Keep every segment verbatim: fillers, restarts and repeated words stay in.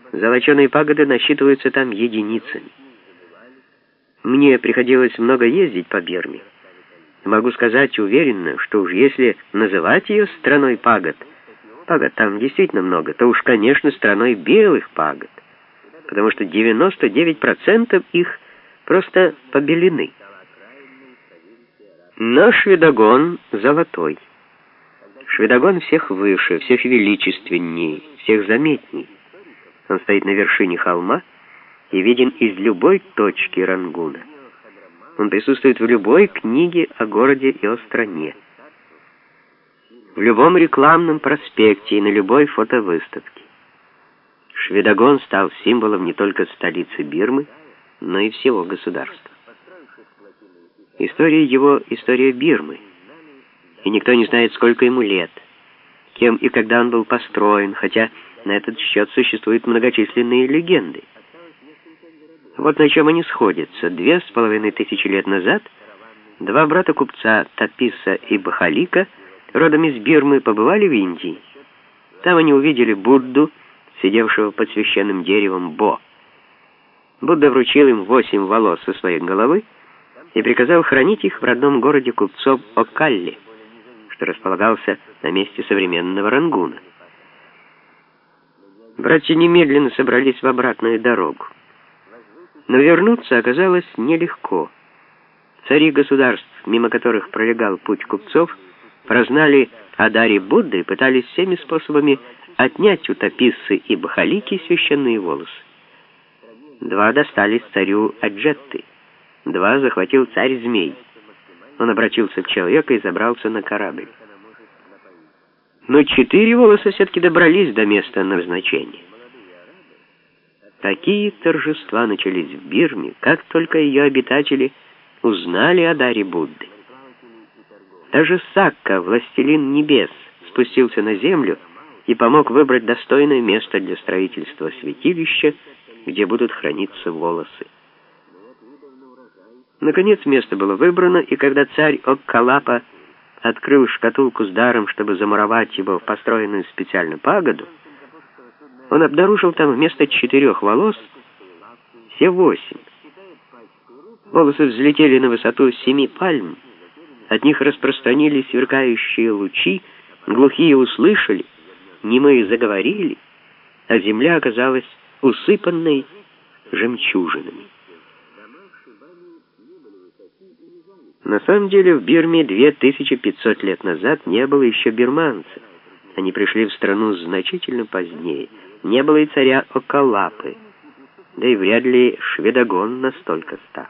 Золоченые пагоды насчитываются там единицами. Мне приходилось много ездить по Бирме. Могу сказать уверенно, что уж если называть ее страной пагод, пагод там действительно много, то уж, конечно, страной белых пагод, потому что девяносто девять процентов их просто побелены. Но Шведогон золотой. Шведогон всех выше, всех величественней, всех заметней. Он стоит на вершине холма и виден из любой точки Рангуна. Он присутствует в любой книге о городе и о стране, в любом рекламном проспекте и на любой фотовыставке. Шведогон стал символом не только столицы Бирмы, но и всего государства. История его — история Бирмы, и никто не знает, сколько ему лет, кем и когда он был построен, хотя на этот счет существуют многочисленные легенды. Вот на чем они сходятся. Две с половиной тысячи лет назад два брата-купца Таписа и Бахалика, родом из Бирмы, побывали в Индии. Там они увидели Будду, сидевшего под священным деревом Бо. Будда вручил им восемь волос со своей головы и приказал хранить их в родном городе купцов Окалли, что располагался на месте современного Рангуна. Братья немедленно собрались в обратную дорогу. Но вернуться оказалось нелегко. Цари государств, мимо которых пролегал путь купцов, прознали о даре Будды и пытались всеми способами отнять у Таписы и Бахалики священные волосы. Два достались царю Аджетты, два захватил царь-змей. Он обратился в человека и забрался на корабль. Но четыре волоса все-таки добрались до места назначения. Такие торжества начались в Бирме, как только ее обитатели узнали о даре Будды. Даже Сакка, властелин небес, спустился на землю и помог выбрать достойное место для строительства святилища, где будут храниться волосы. Наконец место было выбрано, и когда царь Оккалапа открыл шкатулку с даром, чтобы замуровать его в построенную специально пагоду, он обнаружил там вместо четырех волос все восемь. Волосы взлетели на высоту семи пальм, от них распространились сверкающие лучи, глухие услышали, немые заговорили, а земля оказалась усыпанной жемчужинами. На самом деле в Бирме две тысячи пятьсот лет назад не было еще бирманцев. Они пришли в страну значительно позднее. Не было и царя Окалапы, да и вряд ли Шведогон настолько стар.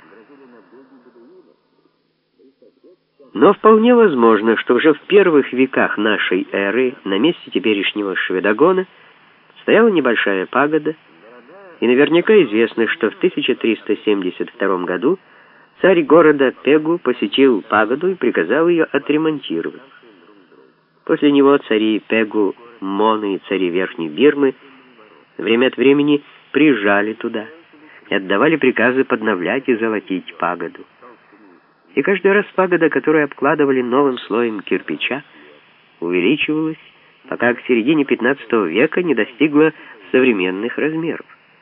Но вполне возможно, что уже в первых веках нашей эры на месте теперешнего Шведогона стояла небольшая пагода, и наверняка известно, что в тысяча триста семьдесят втором году царь города Пегу посетил пагоду и приказал ее отремонтировать. После него цари Пегу, Моны и цари Верхней Бирмы время от времени приезжали туда и отдавали приказы подновлять и золотить пагоду. И каждый раз пагода, которую обкладывали новым слоем кирпича, увеличивалась, пока к середине пятнадцатого века не достигла современных размеров.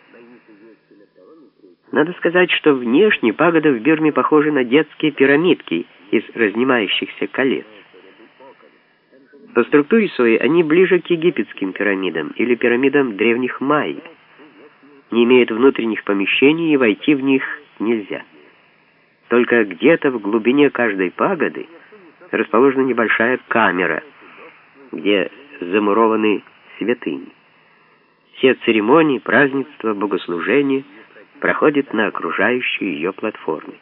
Надо сказать, что внешне пагоды в Бирме похожи на детские пирамидки из разнимающихся колец. По структуре своей они ближе к египетским пирамидам или пирамидам древних майя. Не имеют внутренних помещений, и войти в них нельзя. Только где-то в глубине каждой пагоды расположена небольшая камера, где замурованы святыни. Все церемонии, празднества, богослужения проходят на окружающей ее платформе.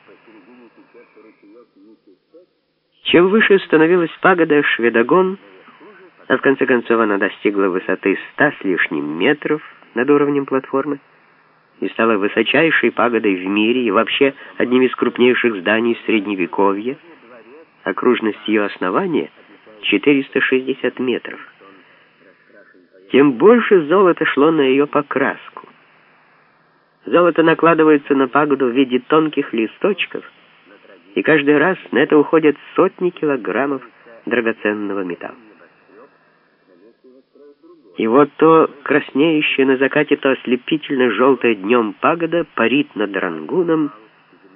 Чем выше становилась пагода Шведогон, а в конце концов она достигла высоты ста с лишним метров над уровнем платформы и стала высочайшей пагодой в мире и вообще одним из крупнейших зданий Средневековья, окружность ее основания четыреста шестьдесят метров. Тем больше золота шло на ее покраску. Золото накладывается на пагоду в виде тонких листочков, и каждый раз на это уходят сотни килограммов драгоценного металла. И вот то краснеющая на закате, то ослепительно желтая днем пагода парит над Рангуном,